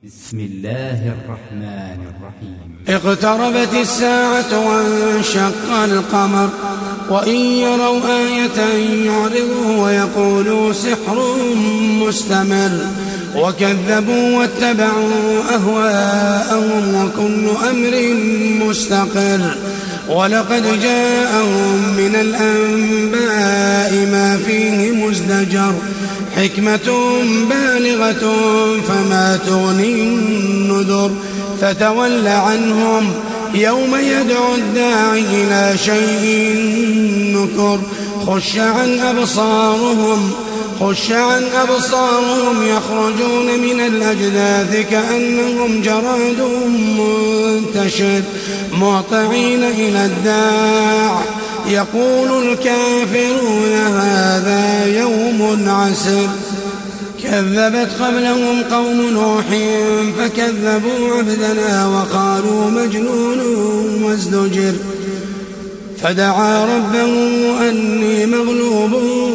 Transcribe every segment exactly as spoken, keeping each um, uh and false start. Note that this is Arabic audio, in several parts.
بسم الله الرحمن الرحيم. اقتربت الساعة وانشق القمر وإن يروا آية يعرضوا ويقولوا سحر مستمر وكذبوا واتبعوا أهواءهم وكل أمر مستقر ولقد جاءهم من الأنباء ما فيه مزدجر حكمة بالغة فما تغني النذر فتول عنهم يوم يدعو الداعي إلى شيء نكر خش عن أبصارهم خش عن أبصارهم يخرجون من الأجداث كأنهم جراد منتشر مهطعين إلى الداع يقول الكافرون هذا يوم عسر كذبت قبلهم قوم نوح فكذبوا عبدنا وقالوا مجنون وازدجر فدعا ربه أني مغلوب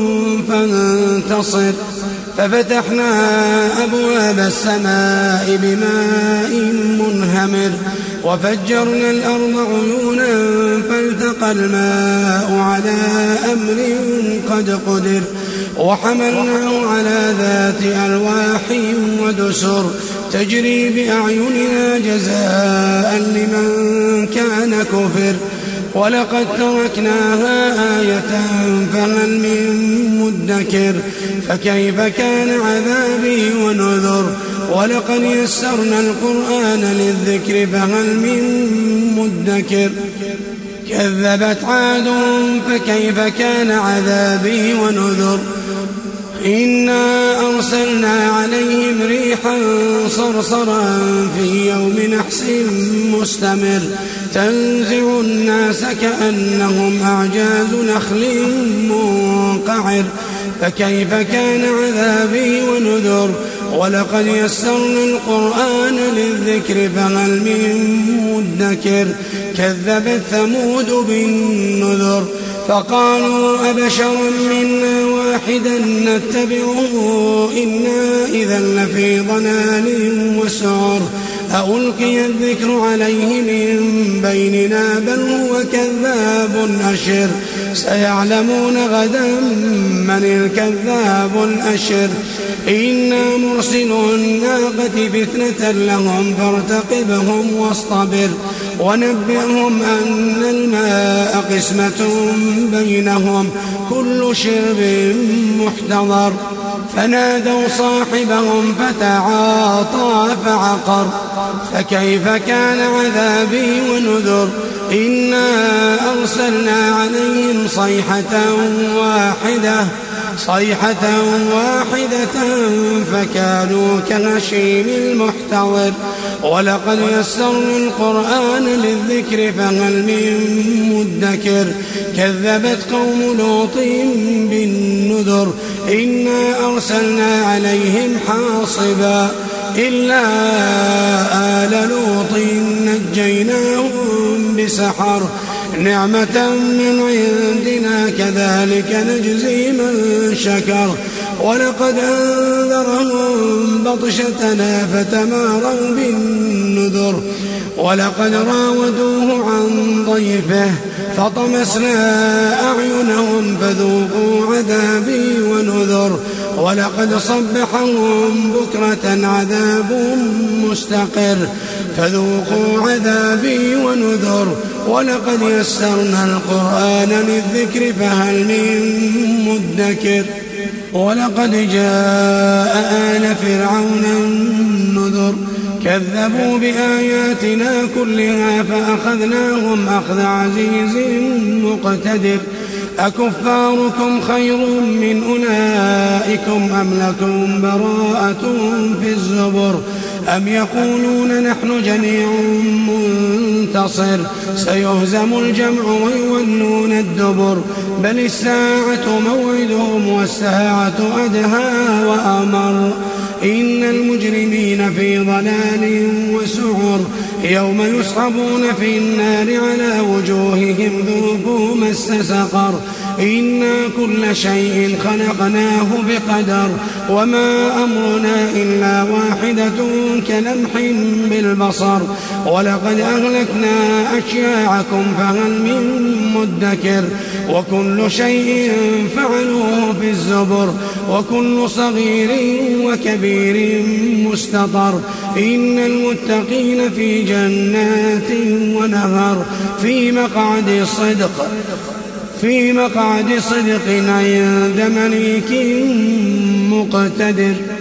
فانتصر ففتحنا أبواب السماء بماء منهمر وفجرنا الأرض عيونا فالتقى الماء على أمر قد قدر وحملناه على ذات ألواح ودسر تجري بأعيننا جزاء لمن كان كفر ولقد تركناها آية فهل من مدكر فكيف كان عذابي ونذر ولقد يسرنا القرآن للذكر فهل من مدكر كذبت عاد فكيف كان عذابي ونذر إنا أرسلنا عليهم ريحا صرصرا في يوم نحس مستمر تنزع الناس كأنهم أعجاز نخل منقعر فكيف كان عذابي ونذر ولقد يسرنا القرآن للذكر فهل من مدكر كذبت ثمود بالنذر فقالوا أبشرا منا واحدا نتبعه إنا إذا لفي ضلال وسعر ألقي الذكر عليه من بيننا بل هو كذاب أشر سيعلمون غدا من الكذاب الأشر إنا مرسل الناقة فتنة لهم فارتقبهم واصطبر ونبئهم أن الماء قسمة بينهم كل شرب محتضر فنادوا صاحبهم فتعاطى فعقر فكيف كان عذابي ونذر إنا أرسلنا عليهم صيحة واحدة صيحة واحدة فكانوا كهشيم المحتضر ولقد يسرنا القرآن للذكر فهل من مدكر كذبت قوم لوط بالنذر إنا أرسلنا عليهم حاصبا إلا آل لوط نجيناهم بسحر نعمة من عندنا كذلك نجزي من شكر ولقد أنذرهم بطشتنا فتماروا بالنذر ولقد راودوه عن ضيفه فطمسنا أعينهم فذوقوا عذابي ونذر ولقد صبحهم بكرة عذاب مستقر فذوقوا عذابي ونذر ولقد يسرنا القرآن للذكر فهل من مدكر ولقد جاء آل فرعون النذر كذبوا بآياتنا كلها فأخذناهم أخذ عزيز مقتدر أكفاركم خير من أولئكم أم لكم براءة في الزبر أم يقولون نحن جميع منتصر سيهزم الجمع ويولون الدبر بل الساعة موعدهم والساعة أدهى وأمر إن المجرمين في ضلال وسعر يوم يسحبون في النار على وجوههم ذوقوا مس سقر إنا كل شيء خلقناه بقدر وما أمرنا إلا واحدة كلمح بالبصر ولقد أهلكنا أشياعكم فهل من مدكر وكل شيء فعلوه في الزبر وكل صغير وكبير مستطر إن المتقين في جنات ونهر في مقعد صدق في مقعد صدق عند مليك مقتدر.